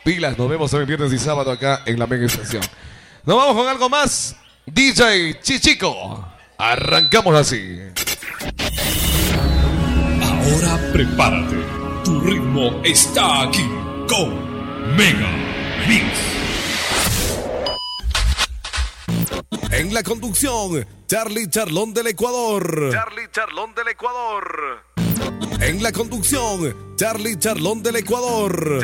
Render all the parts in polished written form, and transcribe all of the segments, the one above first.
Pilas, nos vemos también viernes y sábado acá en la Mega Estación. Nos vamos con algo más. DJ Chichico. Arrancamos así. Ahora prepárate. Tu ritmo está aquí con Mega Mix. En la conducción, Charlie Charlón del Ecuador. En la conducción, Charlie Charlón del Ecuador.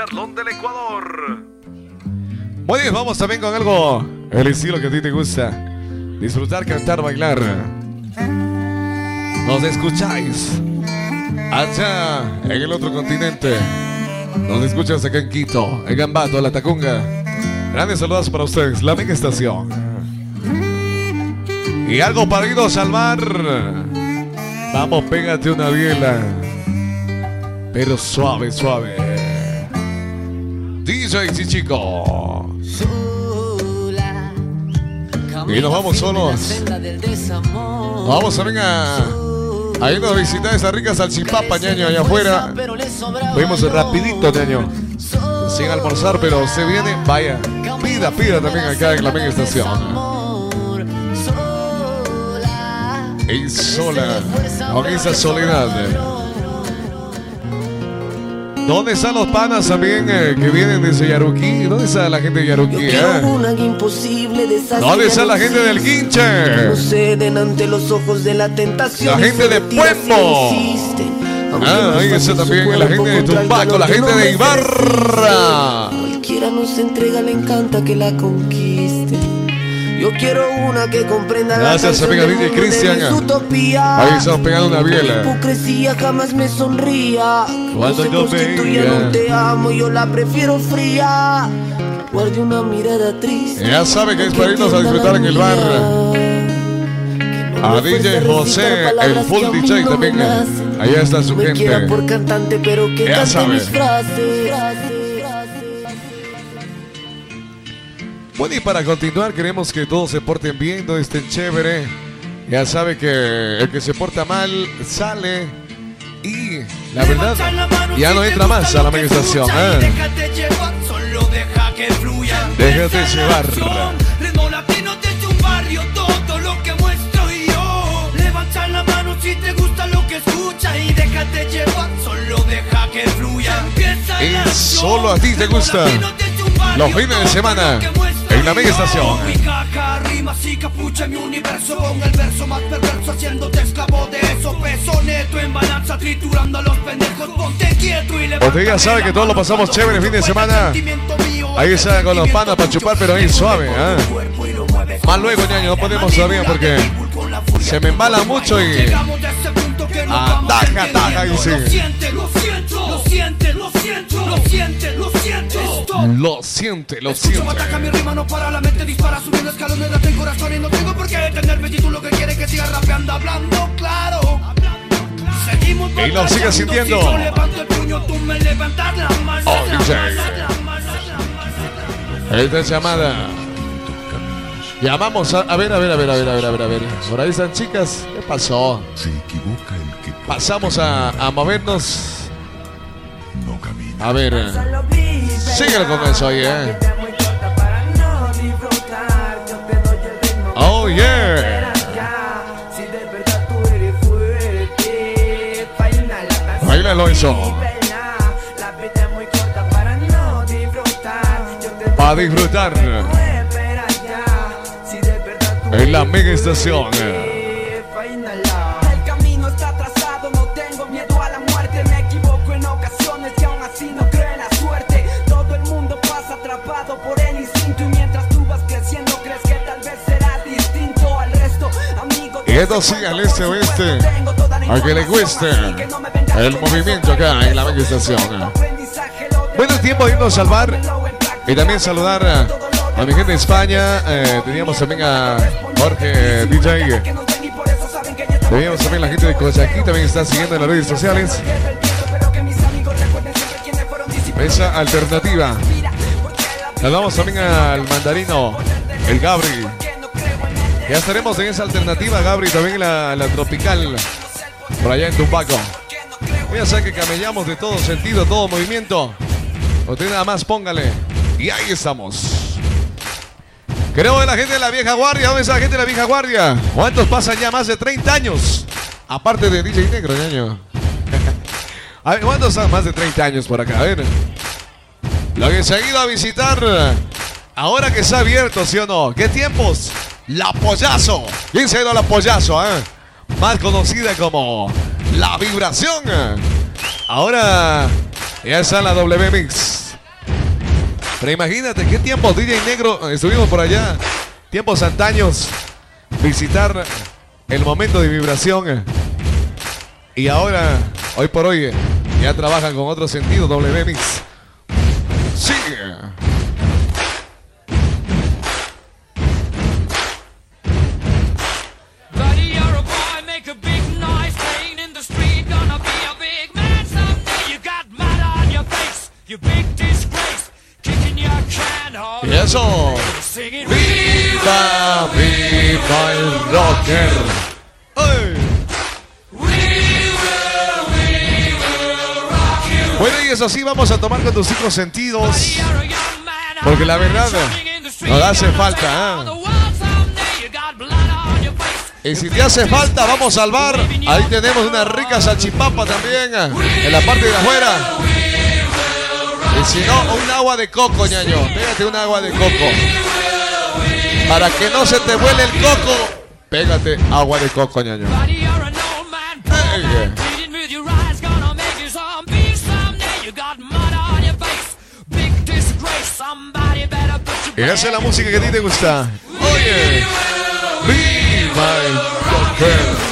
Muy bien, vamos también con algo, el estilo que a ti te gusta. Disfrutar, cantar, bailar. Nos escucháis allá en el otro continente. Nos escuchas acá en Quito, en Ambato, La Tacunga. Grandes saludos para ustedes, la Mega Estación. Y algo para irnos a salvar. Vamos, pégate una biela. Pero suave, suave. DJ Chichico. Y nos vamos solos. Vamos a venir a irnos a visitar esa rica salchipapa, ñaño, allá afuera. Fuimos rapidito, ñaño. Sin almorzar, pero se viene, vaya. Pida también acá en la Mega Estación. Y sola, con esa soledad. ¿Dónde están los panas también que vienen desde Yaruquí? ¿Dónde está la gente de Yaruquí? ¿Dónde está la gente del Quinche? No ceden ante los ojos de la tentación. La gente de Puembo. Ahí está también la gente de Tumbaco, la gente de Ibarra. Cualquiera nos entrega, le encanta que la conquiste. Yo quiero una que comprenda. Gracias, amiga DJ Cristian. Ahí estamos pegando una biela. La hipocresía jamás me sonría. Cuando yo veía, tú ya no te amo, yo la prefiero fría. Guarde una mirada triste. Ya sabe que es para irnos a disfrutar en el bar. A DJ José, el full DJ también. Allá está su gente. Por cantante, pero que ya cante sabe. mis frases. Bueno, y para continuar queremos que todos se porten bien, todos estén chévere. Ya sabe que el que se porta mal sale y la verdad ya no entra más a la Mega Estación. Déjate llevar, solo deja que fluya. Déjate llevar. Ritmo latino desde un barrio, todo lo que muestro yo. Levanta la mano si te gusta lo que escuchas y déjate llevar, solo deja que fluya. Empieza Y la solo a ti te gusta los fines de semana en la Mega Estación. Mi caja, rimas y capucha en mi universo. Con el verso más perverso haciéndote esclavo de eso. Peso neto en balanza triturando a los pendejos. Ponte quieto y levanta. Usted ya sabe que todos lo pasamos chévere el fin de semana. Ahí está con los panas para chupar, pero ahí suave, ¿eh? Más luego, ñaño, no podemos todavía porque se me embala mucho y taja y sí. Lo siente. Ataca mi rima, no para la mente, dispara subiendo escalones, date el corazón y no tengo por qué detenerme. Si tú lo que quieres que siga rapeando, hablando claro. Seguimos y lo sigue sintiendo. Si yo levanto el puño, tú me levantas la mano. Oh, DJ. Esta llamada. Llamamos a ver. Por ahí están chicas. ¿Qué pasó? Se equivoca el que pasamos a movernos. no camina. A ver. Síguelo con eso ahí, Oh, yeah. Bailalo eso. Para disfrutar en la Mega Estación. El camino está trazado, no tengo miedo a la muerte. Me equivoco en ocasiones y aún así no creo en la suerte. Todo el mundo pasa atrapado por el instinto y mientras tú vas creciendo crees que tal vez serás distinto al resto. Amigo, y esto sigue al este oeste. A que le cueste el movimiento acá en la Mega Estación. Bueno, es tiempo de irnos a salvar y también saludar a mi gente de España. Teníamos también a Jorge DJ. Teníamos también la gente de Cochaquí, también está siguiendo en las redes sociales. Esa alternativa. Nos vamos también al mandarino, el Gabri. Ya estaremos en esa alternativa, Gabri, también en la tropical, por allá en Tumbaco. Ya saben que camellamos de todo sentido, todo movimiento. Usted nada más póngale. Y ahí estamos. Queremos ver la gente de la vieja guardia. ¿Dónde está la gente de la vieja guardia? ¿Cuántos pasan ya más de 30 años? Aparte de DJ Negro, ñaño. A ver, ¿cuántos están más de 30 años por acá? A ver. Lo que se ha ido a visitar. Ahora que está abierto, ¿sí o no? ¿Qué tiempos? La Pollazo. ¿Quién se ha ido a la Pollazo, más conocida como La Vibración? Ahora ya está la W Mix. Pero imagínate qué tiempos, DJ Negro, estuvimos por allá, tiempos antaños, visitar el momento de vibración. Y ahora, hoy por hoy, ya trabajan con otro sentido, W Mix. Sigue. Y eso. Viva, viva el rocker. ¡Ay! Bueno, y eso sí, vamos a tomar con tus 5 sentidos. Porque la verdad nos hace falta. Y si te hace falta, vamos al bar. Ahí tenemos una rica salchipapa también. En la parte de afuera. Y si no, un agua de coco, ñaño. Pégate un agua de coco. Para que no se te vuele el coco, pégate agua de coco, ñaño. Y esa es la música que a ti te gusta. Oye, viva el rocker.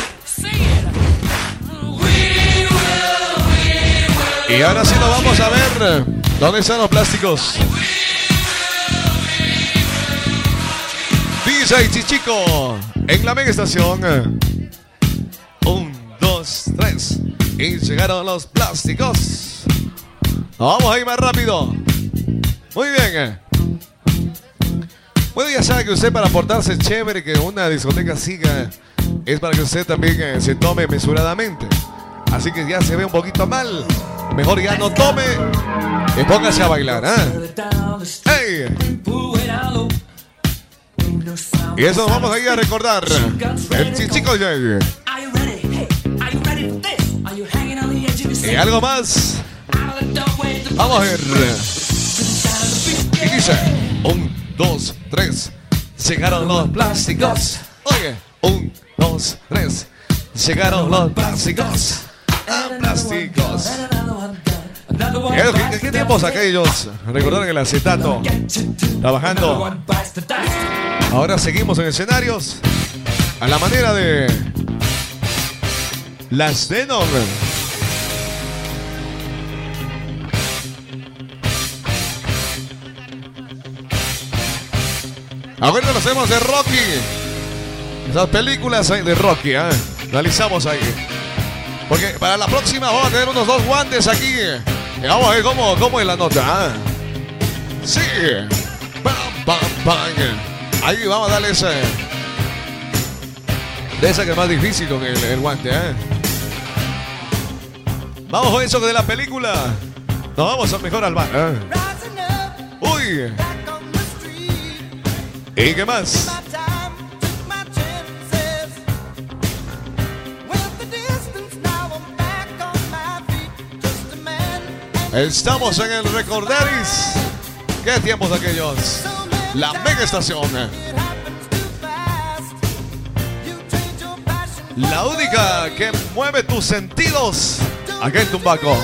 Y ahora sí nos vamos a ver. ¿Dónde están los plásticos? DJ Chichico en la mega estación. 1, 2, 3. Y llegaron los plásticos. Vamos a ir más rápido. Muy bien. Bueno, ya sabe que usted para portarse chévere, que una discoteca siga, es para que usted también se tome mesuradamente. Así que ya se ve un poquito mal. Mejor ya no tome y póngase a bailar, ¡Hey! Y eso nos vamos a ir a recordar. El Chichico Jay. Y algo más. Vamos a ver. Y dice: 1, 2, 3. Llegaron los plásticos. Oye, 1, 2, 3. Llegaron los plásticos. Plásticos. ¿Qué tiempos aquellos? Recordaron el acetato. Trabajando. Ahora seguimos en escenarios a la manera de las Denon. Ahora lo hacemos de Rocky. Esas películas de Rocky, analizamos ahí. Porque para la próxima vamos a tener unos 2 guantes aquí. Y vamos a ver cómo es la nota. Sí. Bam, bam, bam. Ahí vamos a darle ese. De esa que es más difícil con el guante, Vamos con eso de la película. Nos vamos mejor al bar. Uy. ¿Y qué más? Estamos en el Recorderis. ¿Qué tiempos aquellos? La mega estación. La única que mueve tus sentidos. Aquí en Tumbaco.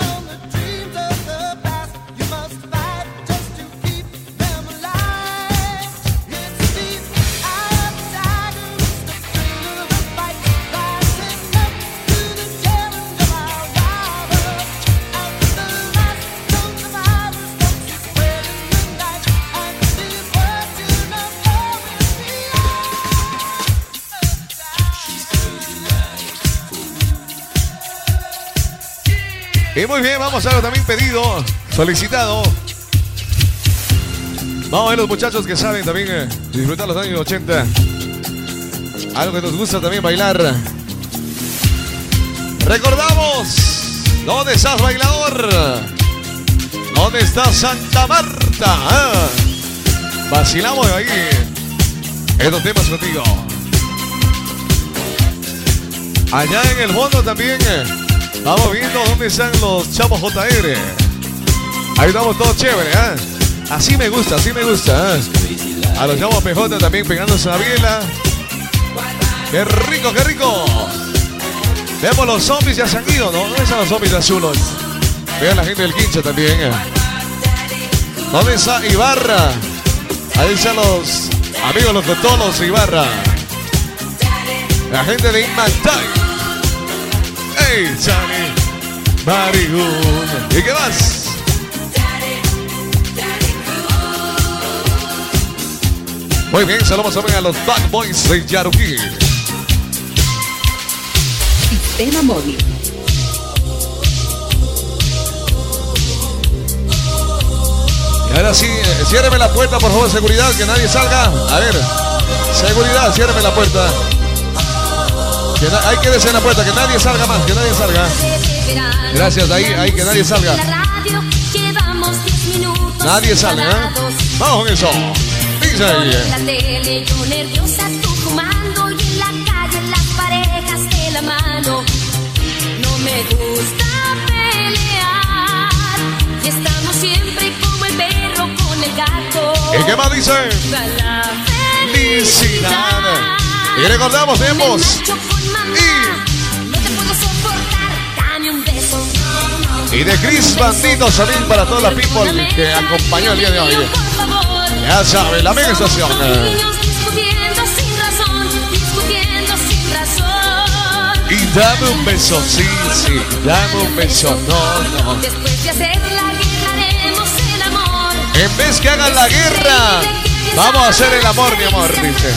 Y muy bien, vamos a ver también pedido, solicitado. Vamos a ver los muchachos que saben también disfrutar los años 80. Algo que nos gusta también bailar. Recordamos, ¿dónde estás, bailador? ¿Dónde está Santa Marta? ¿Ah? Vacilamos ahí. Estos temas contigo. Allá en el fondo también vamos viendo dónde están los chavos JR. Ahí estamos todos chévere, ¿eh? Así me gusta, ¿eh? A los chavos PJ también pegándose la biela. ¡Qué rico, qué rico! Vemos los zombies ya se han ido, ¿no? ¿Dónde están los zombies azules? Vean la gente del Quincho también. ¿Dónde está Ibarra? Ahí están los amigos, los cotolos Ibarra. La gente de Inmantay. ¡Ey, Chani! Marigún. ¿Y qué más? Muy bien, saludos también a los Bad Boys de Yaruquí. Sistema móvil. Y ahora sí, ciérreme la puerta, por favor, seguridad, que nadie salga. A ver, seguridad, ciérreme la puerta. Hay que decir en la puerta, que nadie salga más, que nadie salga. Gracias, ahí, que nadie salga. Nadie sale, ¿eh? Vamos con eso. Dice ahí. La tele, yo nerviosa, tú fumando, y en la calle las parejas de la mano. No me gusta pelear, y estamos siempre como el perro con el gato. ¿Y qué más dice? La felicidad. Y recordamos tiempos. Y de Chris Banditos también para toda la people que acompañó el día de hoy. Ya saben, la mega estación. Y dame un beso, sí, dame un beso, no. Después de hacer la guerra haremos el amor. En vez que hagan la guerra, vamos a hacer el amor, mi amor, dice.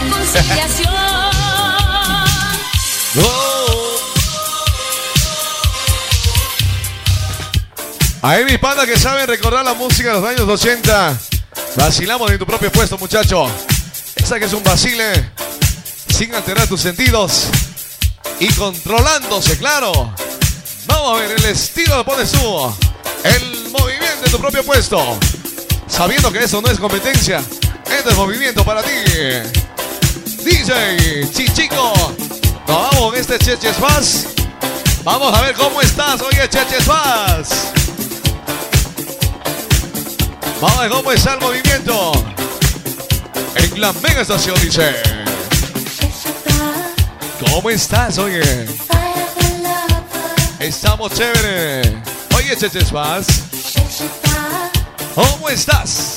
Ahí mis panas que saben recordar la música de los años 80. Vacilamos en tu propio puesto, muchacho. Esa que es un vacile sin alterar tus sentidos y controlándose, claro. Vamos a ver, el estilo lo pones tú. El movimiento en tu propio puesto. Sabiendo que eso no es competencia. Este es movimiento para ti. DJ Chichico. Nos vamos con este Cheches Paz. Vamos a ver cómo estás, oye, Cheches Paz. Vamos a ver cómo está el movimiento en la mega estación, dice. ¿Cómo estás, oye? Estamos chévere. Oye, Cheches Paz, ¿cómo estás?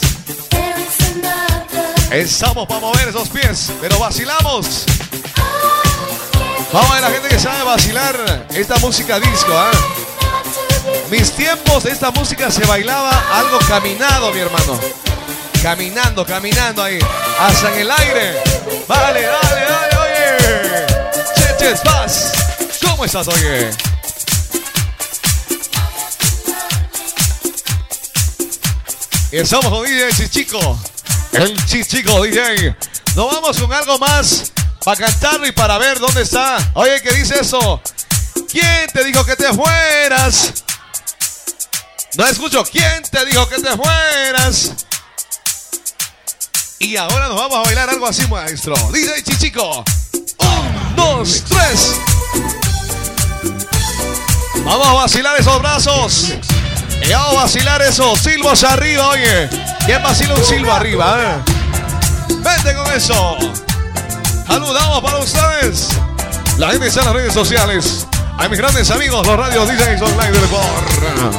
Estamos para mover esos pies, pero vacilamos. Vamos a ver la gente que sabe vacilar esta música disco, ¿eh? Mis tiempos, esta música se bailaba algo caminado, mi hermano. Caminando ahí. Hasta en el aire. Dale, oye. Cheches Paz, ¿cómo estás, oye? Y estamos con DJ Chichico. El Chichico DJ. Nos vamos con algo más para cantarlo y para ver dónde está. Oye, ¿qué dice eso? ¿Quién te dijo que te fueras? No escucho. ¿Quién te dijo que te fueras? Y ahora nos vamos a bailar algo así, maestro. DJ Chichico. 1, 2, 3. Vamos a vacilar esos brazos. Y vamos a vacilar esos silbos arriba, oye. ¿Quién vacila un silbo arriba, Vente con eso. Saludamos para ustedes. La gente está en las redes sociales. A mis grandes amigos, los radios DJs online del Ecuador.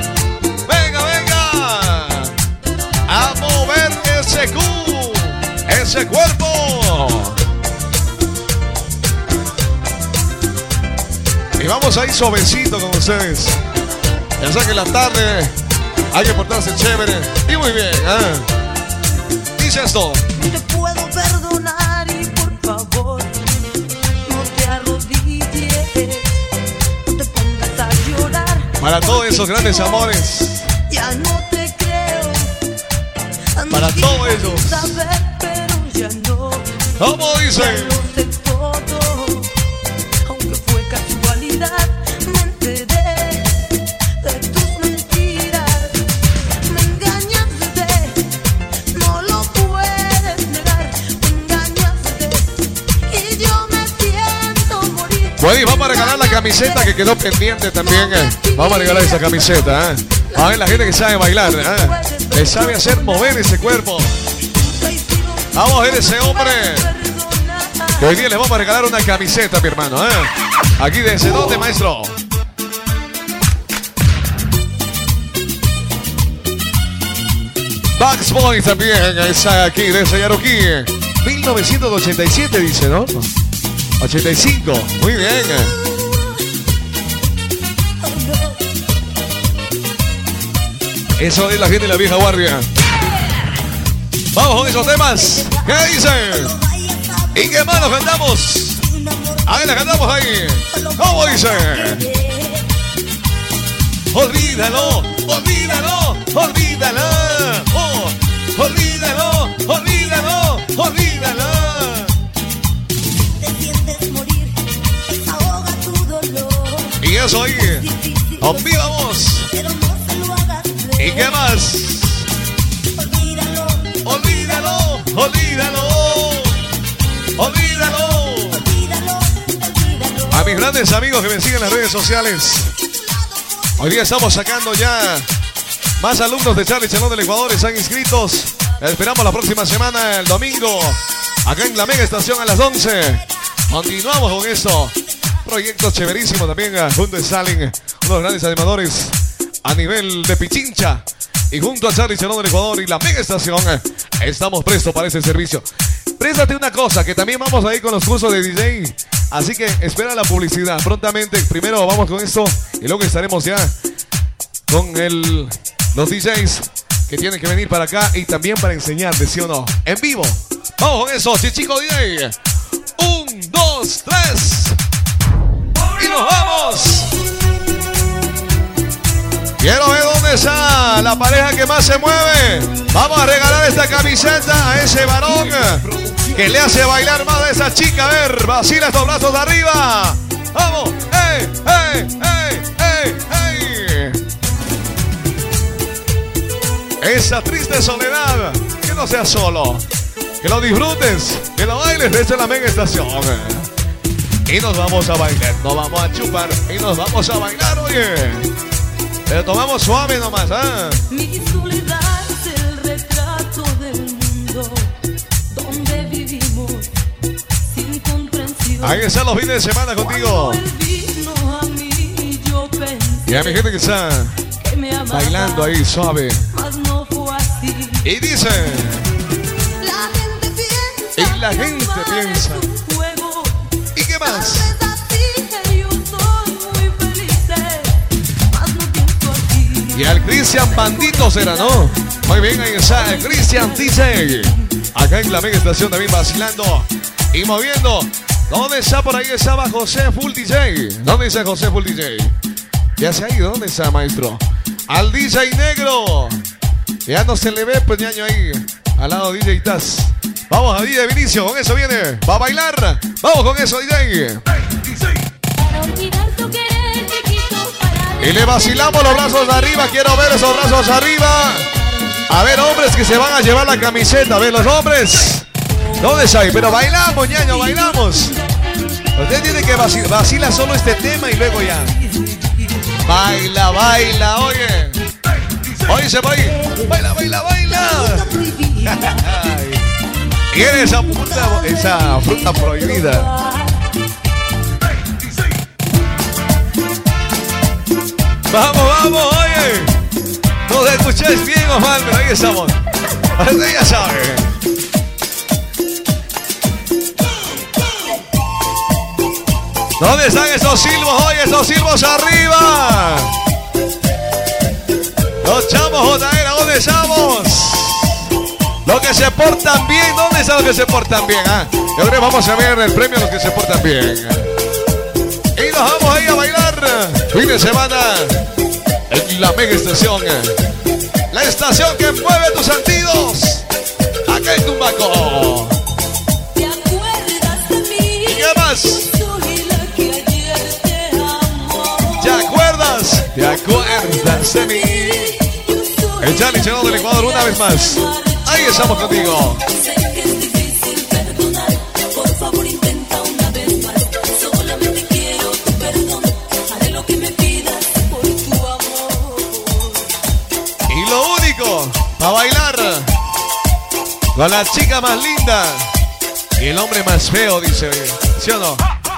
Venga. A mover ese cuerpo. Y vamos ahí suavecito con ustedes. Ya sé que en la tarde hay que portarse chévere. Y muy bien, Dice esto. Te puedo perdonar y por favor no te arrodilles, no te pongas a llorar. Para todos esos grandes amores. Ya no te creo. Para todos ellos. Saber, pero ya no. ¿Cómo dice? Ya lo sé todo, aunque fue casualidad. Me enteré de tus mentiras. Bueno, y vamos a regalar la camiseta que quedó pendiente también. Vamos a regalar esa camiseta. A ver, la gente que sabe bailar, que sabe hacer mover ese cuerpo. Vamos a ver ese hombre. Que hoy día les vamos a regalar una camiseta, mi hermano. Aquí de Cenote, maestro. Bugs Boy también, esa aquí, de Sayaroquí. 1987 dice, ¿no? 85, muy bien. Eso es la gente de la vieja guardia. Vamos con esos temas. ¿Qué dicen? ¿Y qué más nos cantamos? A ver, la cantamos ahí. ¿Cómo dice? Olvídalo, olvídalo, olvídalo. Oh, olvídalo, olvídalo, olvídalo. Y eso ahí. Vivamos. ¿Y qué más? Olvídalo, olvídalo, olvídalo. A mis grandes amigos que me siguen en las redes sociales. Hoy día estamos sacando ya más alumnos de Charlie Chalón del Ecuador. Están inscritos. Esperamos la próxima semana, el domingo, acá en la Mega Estación a las 11. Continuamos con esto. Proyecto chéverísimo también. Junto a Stalin, uno de los grandes animadores a nivel de Pichincha. Y junto a Charlie Chalón del Ecuador y la Mega Estación, estamos prestos para ese servicio. Préstate una cosa, que también vamos a ir con los cursos de DJ. Así que espera la publicidad prontamente. Primero vamos con esto y luego estaremos ya con los DJs que tienen que venir para acá y también para enseñarte, ¿sí o no? En vivo. Vamos con eso, Chichico DJ. 1, 2, 3. Y nos vamos. Quiero ver dónde está la pareja que más se mueve. Vamos a regalar esta camiseta a ese varón que le hace bailar más a esa chica. A ver, vacila estos brazos de arriba. Vamos. ¡Ey, ey, ey, ey, ey! Esa triste soledad, que no seas solo. Que lo disfrutes, que lo bailes desde la Mega Estación. Y nos vamos a bailar, nos vamos a chupar y nos vamos a bailar, oye. Pero tomamos suave nomás, Mi soledad es el retrato del mundo donde vivimos sin comprensión. Ahí están los fines de semana contigo. Y a mi gente que está bailando ahí suave. Y dice. Y la gente piensa. ¿Y qué más? Y al Cristian Bandito será, ¿no? Muy bien, ahí está el Cristian DJ. Acá en la Mega Estación también vacilando y moviendo. ¿Dónde está? Por ahí estaba José Full DJ. ¿Dónde está José Full DJ? Ya se ha ido. ¿Dónde está, maestro? Al DJ Negro. Ya no se le ve, pues, ñaño ahí. Al lado DJ Taz. Vamos a DJ Vinicio. Con eso viene. Va a bailar. Vamos con eso, DJ. Y le vacilamos los brazos arriba. Quiero ver esos brazos arriba. A ver, hombres que se van a llevar la camiseta. A ver, los hombres. ¿Dónde está ahí? Pero bailamos, ñaño, bailamos. Usted tiene que vacilar solo este tema y luego ya. Baila, baila, oye. Oye, por ahí. Baila, baila, baila. Y esa fruta prohibida. Vamos, vamos, oye. Nos escucháis bien o mal, pero ahí estamos. Usted ya sabe. ¿Dónde están esos silbos? Oye, esos silbos arriba. Los chamos JR, ¿dónde estamos? Los que se portan bien, ¿dónde están los que se portan bien? Yo creo que vamos a ver el premio a los que se portan bien. Y nos vamos ahí a bailar. Fin de semana en la Mega Estación. La estación que mueve tus sentidos. Acá en Tumbaco. ¿Te acuerdas de mí? ¿Y qué más? ¿Te acuerdas? ¿Te acuerdas de mí? El Charlie Chalón del Ecuador una vez más. Ahí estamos contigo. Sé que es difícil perdonar. Por favor, intenta una vez más. Solamente quiero rico para bailar con la chica más linda y el hombre más feo, dice, ¿sí o no?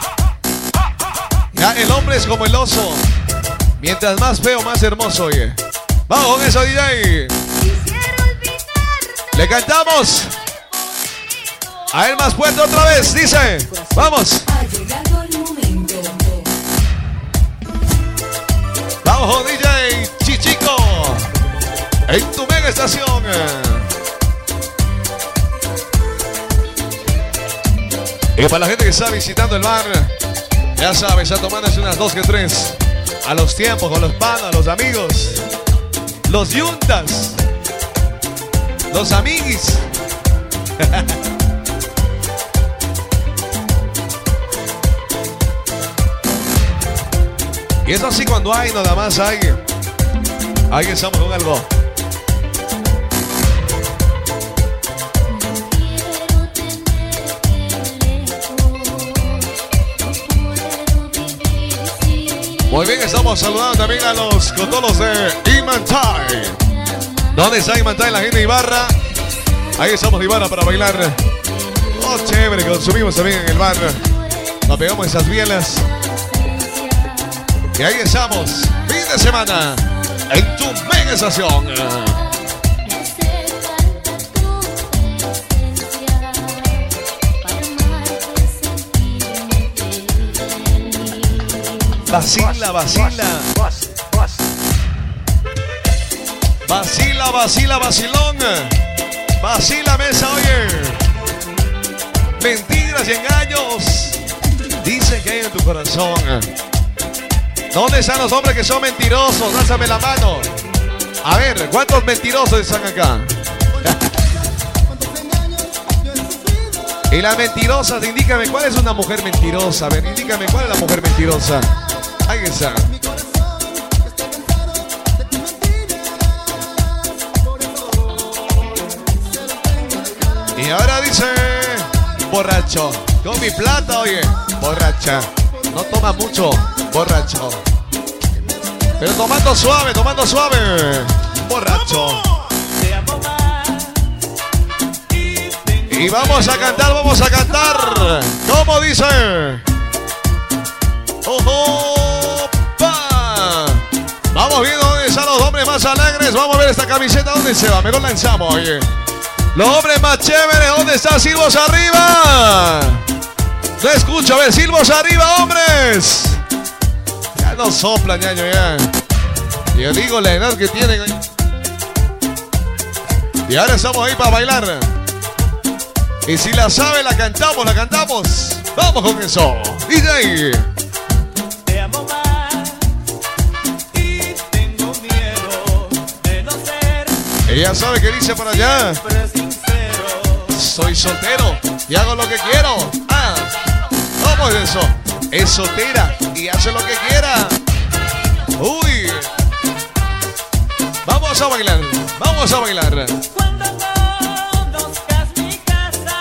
Ya, el hombre es como el oso. Mientras más feo, más hermoso, oye. Vamos con eso, DJ. Le cantamos. A él más fuerte otra vez, dice. Vamos. Vamos, DJ Chichico. En tu mega estación. Y para la gente que está visitando el bar, ya sabes, está tomándose unas 2 que 3. A los tiempos, con los panas, los amigos, los yuntas, los amiguis. Y eso así cuando hay, nada más hay. Ahí estamos con algo. Muy bien, estamos saludando también a los cotolos de Imantay. ¿Dónde está Imantay? La gente de Ibarra. Ahí estamos de Ibarra para bailar. Oh, chévere, consumimos también en el bar. Nos pegamos esas bielas. Y ahí estamos, fin de semana, en tu mega estación. Vacila, vacila. Vacila, vacila, vacilón. Vacila, mesa, oye. Mentiras y engaños dicen que hay en tu corazón. ¿Dónde están los hombres que son mentirosos? Lánzame la mano. A ver, ¿cuántos mentirosos están acá? Y las mentirosas, indícame cuál es una mujer mentirosa. A ver, indícame cuál es la mujer mentirosa. Ahí está. Y ahora dice, borracho, con mi plata, oye, borracha. No toma mucho, borracho. Pero tomando suave, borracho. Y vamos a cantar, ¿cómo dice? ¡Ojo! ¡Pa! Vamos viendo dónde están los hombres más alegres. Vamos a ver esta camiseta, ¿dónde se va? Mejor lanzamos, oye. Los hombres más chéveres, ¿dónde están? Silbos arriba. No escucho, a ver, silbos arriba, hombres. Ya no soplan, ñaño, ya. Yo digo la edad que tienen. Y ahora estamos ahí para bailar. Y si la sabe, la cantamos. Vamos con eso. DJ. Te amo más y tengo miedo de no ser. Ella sabe que dice para allá. Soy soltero y hago lo que quiero. ¿Cómo es eso? Es soltera y hace lo que quiera. Uy. Vamos a bailar. Cuando conozcas mi casa,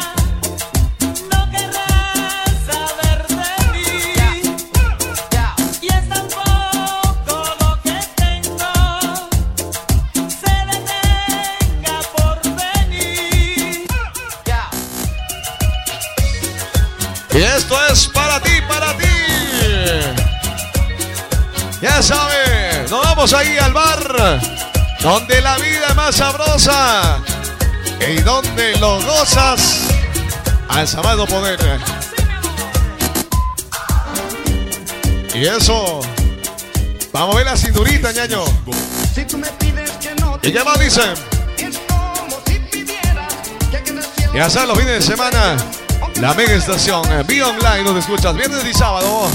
no querrás saber de mí. Y es tan poco lo que tengo, se detenga por venir. Y esto es para ti. Ya sabes, nos vamos ahí al bar, donde la vida es más sabrosa y donde lo gozas al sagrado poder. Y eso, vamos a ver la cinturita, ñaño. ¿Y qué más dicen? Ya sabes, los fines de semana, la mega estación, Vía Online, donde escuchas viernes y sábado.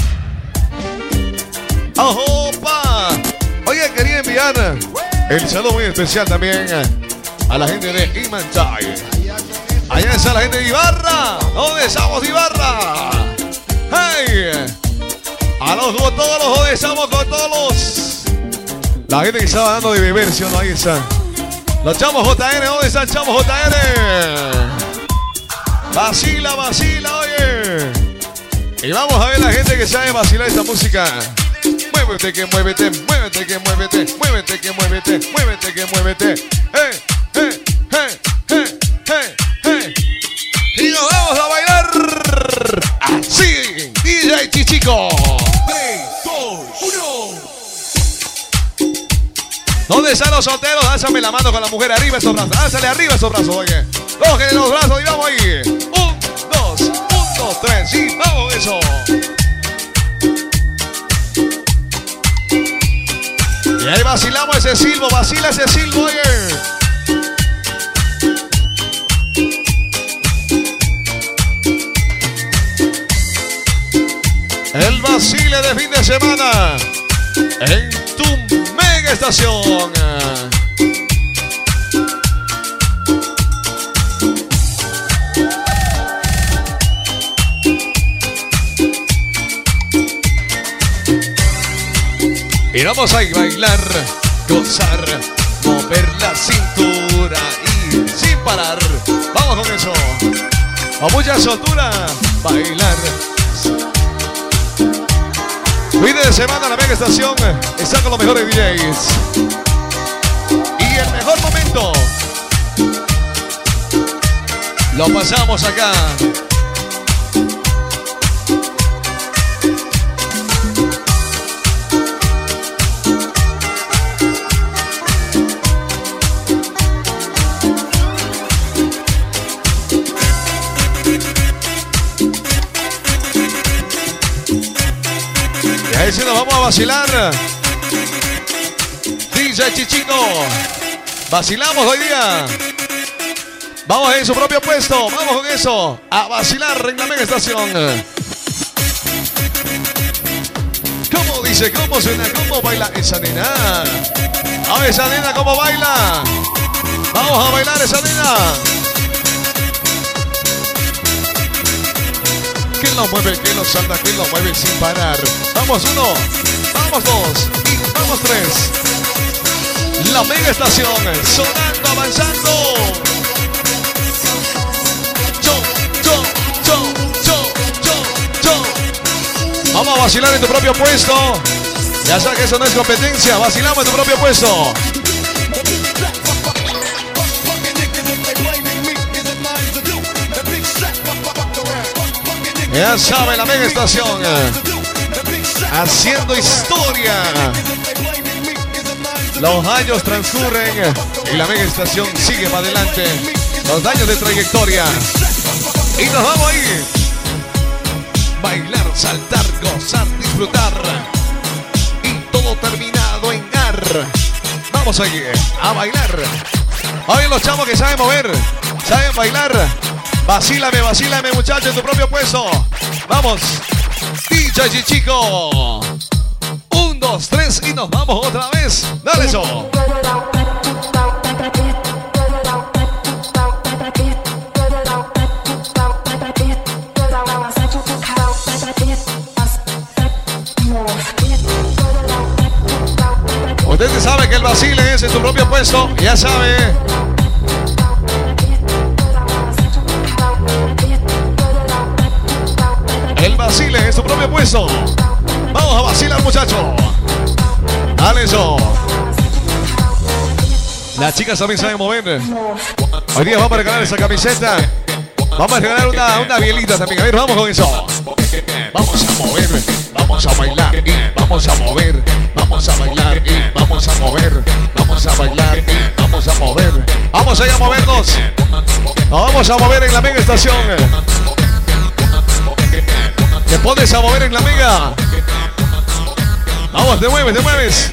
¡Opa! Oye, quería enviar el saludo muy especial también a la gente de Imantay. Allá está la gente de Ibarra. ¿Dónde estamos, Ibarra? ¡Hey! A los todos, ¿dónde estamos con todos? La gente que estaba dando de beber, ¿sí o no? Ahí está. Los chamos JR, ¿dónde están chamos JR? Vacila, oye. Y vamos a ver la gente que sabe vacilar esta música. Muévete que muévete, muévete que muévete, muévete que muévete, muévete que muévete. Y nos vamos a bailar así, DJ Chichico. 3, 2, 1. ¿Dónde están los solteros? Dásame la mano con la mujer arriba esos brazos. Dásale arriba esos brazos, oye. Cogen los brazos y vamos ahí. 1, 2, 1, 2, 3. Y vamos eso. Y ahí vacilamos ese silbo, vacila ese silbo, oye. El vacile de fin de semana en tu mega estación. Y vamos a bailar, gozar, mover la cintura y sin parar. Vamos con eso. A mucha soltura, bailar. Fin de semana la mega estación está con los mejores DJs. Y el mejor momento lo pasamos acá. Y ahí sí nos vamos a vacilar. DJ Chichico. Vacilamos hoy día. Vamos en su propio puesto. Vamos con eso. A vacilar en la mega estación. ¿Cómo dice? ¿Cómo suena? ¿Cómo baila esa nena? A ver esa nena cómo baila. Vamos a bailar esa nena. ¿Quién lo mueve? ¿Quién lo salta? ¿Quién lo mueve sin parar? Vamos 1, vamos 2 y vamos 3. La mega estación sonando, avanzando. Vamos a vacilar en tu propio puesto. Ya sabes que eso no es competencia. Vacilamos en tu propio puesto. Ya sabe la mega estación haciendo historia. Los años transcurren y la mega estación sigue para adelante. Los años de trayectoria. Y nos vamos ahí. Bailar, saltar, gozar, disfrutar. Y todo terminado en ar. Vamos ahí a bailar. Oye, los chavos que saben mover, saben bailar. Vacílame, vacílame, muchachos, en tu propio puesto. Vamos. DJ Chichico. 1, 2, 3 y nos vamos otra vez. Dale eso. Usted sabe que el vacile es en su propio puesto. Ya sabe. El vacile en su propio puesto. Vamos a vacilar, muchachos. Dale eso. Las chicas también saben mover. Hoy día vamos a regalar esa camiseta. Vamos a regalar una bielita también. A ver, vamos con eso. Vamos a mover, vamos a bailar y vamos a mover. Vamos a bailar y vamos a mover. Vamos a bailar y vamos a mover. Vamos allá a movernos. Nos vamos a mover en la mega estación. Te pones a mover en la mega. Vamos, te mueves, te mueves.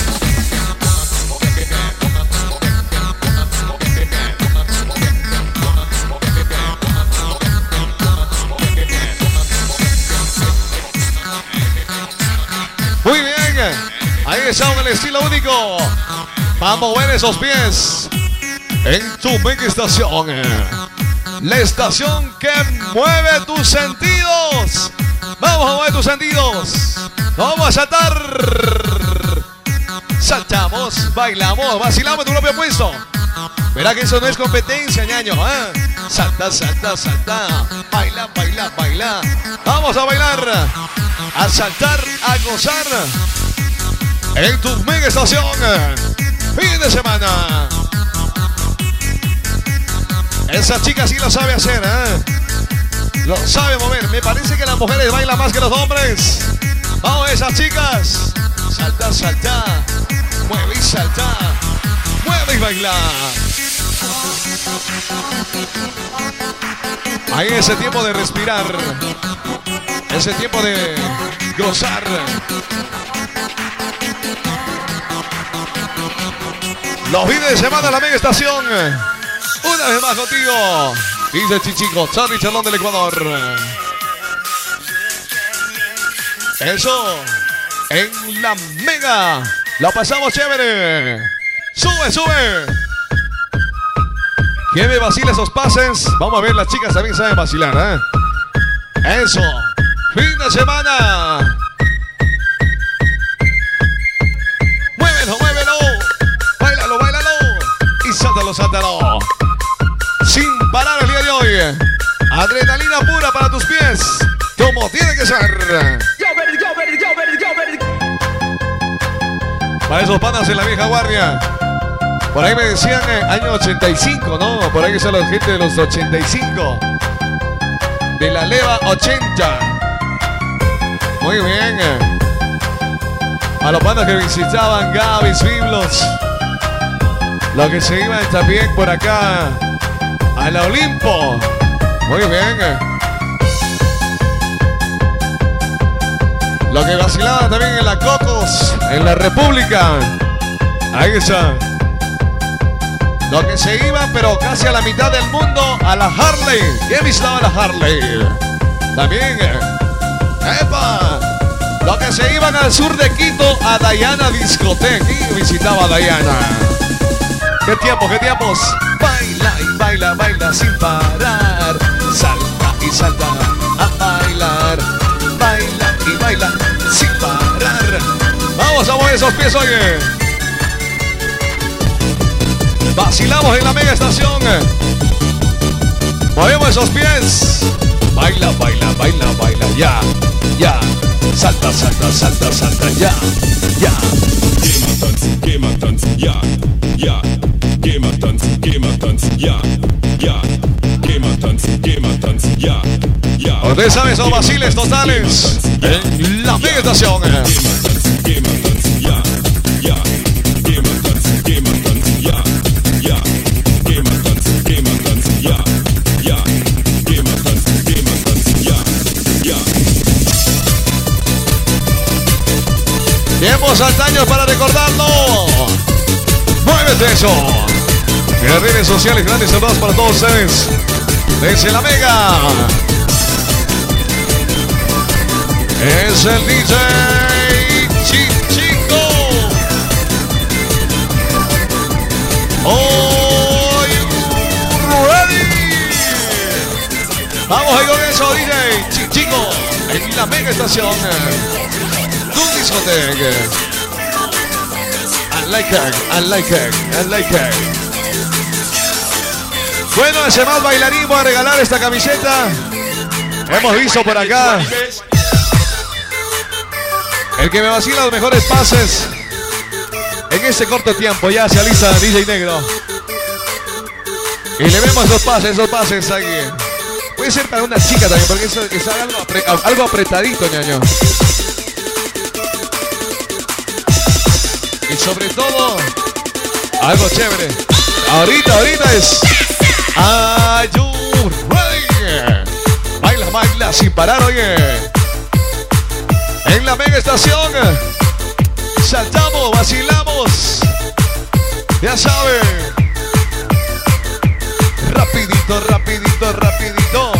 Muy bien. Ahí está el estilo único. Para mover esos pies en tu mega estación. La estación que mueve tus sentidos. Vamos a mover tus sentidos. Vamos a saltar. Saltamos, bailamos, vacilamos en tu propio puesto. Verá que eso no es competencia, ñaño. Salta, salta, salta. Baila, baila, baila. Vamos a bailar. A saltar, a gozar. En tu mega estación. Fin de semana. Esa chica sí lo sabe hacer, Lo sabe mover. Me parece que las mujeres bailan más que los hombres. Vamos, esas chicas. Salta, salta. Mueve y salta. Mueve y baila. Hay ese tiempo de respirar. Ese tiempo de gozar. Los fines de semana en la mega estación. Una vez más contigo. Dice Chichico, Charlie Charlón del Ecuador. Eso. En la mega. La pasamos chévere. Sube, sube. ¿Quién me vacila esos pases? Vamos a ver, las chicas también saben vacilar, Eso. Fin de semana. Muévelo, muévelo. Báilalo, báilalo. Y sáltalo, sáltalo. Sin parar el día de hoy. Adrenalina pura para tus pies. Como tiene que ser. Para esos panas en la vieja guardia. Por ahí me decían año 85, ¿no? Por ahí que son la gente de los 85. De la leva 80. Muy bien. A los panas que visitaban Gavis, Biblos. Los que se iban también por acá a la Olimpo. Muy bien. Los que vacilaban también en la Cocos, en la República. Ahí está. Los que se iban, pero casi a la mitad del mundo, a la Harley. ¿Quién visitaba la Harley? También. ¡Epa! Los que se iban al sur de Quito, a Diana Discoteca. ¿Quién visitaba a Diana? ¡Qué tiempo, qué tiempos! Baila y baila, baila sin parar. Salta y salta a bailar. Baila y baila sin parar. Vamos a mover esos pies, oye. Vacilamos en la mega estación. Movemos esos pies. Baila, baila, baila, baila. Ya, ya. Salta, salta, salta, salta. Ya, ya. Quema tanzen, ya, ya. Quema tanzen, ya, ya. Quema tanzen, ya, ya. Ustedes saben, son vaciles totales en la mega estación. Quema tanzen, ya, ya. Quema tanzen, ya. Ya, quema tanzen, ya, ya, quema tanzen, ya, ya. Tiempos antaños para recordarlo. ¡Muévete eso! En las redes sociales, grandes saludos para todos ustedes. Desde la mega. Es el DJ Chichico. Oh, you ready? Vamos ahí con eso, DJ Chichico, en la mega estación. Tu discoteca. I like it, I like it, I like it. Bueno, ese más bailarín va a regalar esta camiseta. Hemos visto por acá el que me vacila los mejores pases. En este corto tiempo ya se alista DJ Negro. Y le vemos esos pases ahí. Puede ser para una chica también, porque eso es algo apretadito, ñaño. Y sobre todo, algo chévere. Ahorita es Are you ready? Baila, baila sin parar, oye. En la mega estación. Saltamos, vacilamos. Ya saben. Rapidito, rapidito, rapidito.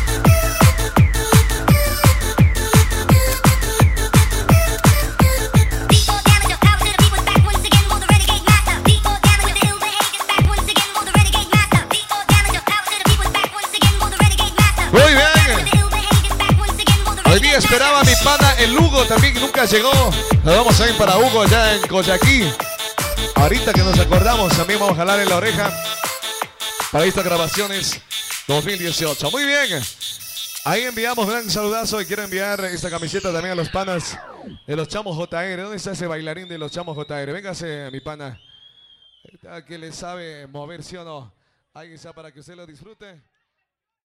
Muy bien. Hoy día esperaba a mi pana el Hugo también, que nunca llegó. Nos vamos a ir para Hugo allá en Coyaquí. Ahorita que nos acordamos, también vamos a jalar en la oreja para estas grabaciones 2018. Muy bien. Ahí enviamos un gran saludazo y quiero enviar esta camiseta también a los panas De los Chamos JR. ¿Dónde está ese bailarín de los Chamos JR? Véngase, mi pana. Que le sabe mover, ¿sí o no? Ahí está para que usted lo disfrute.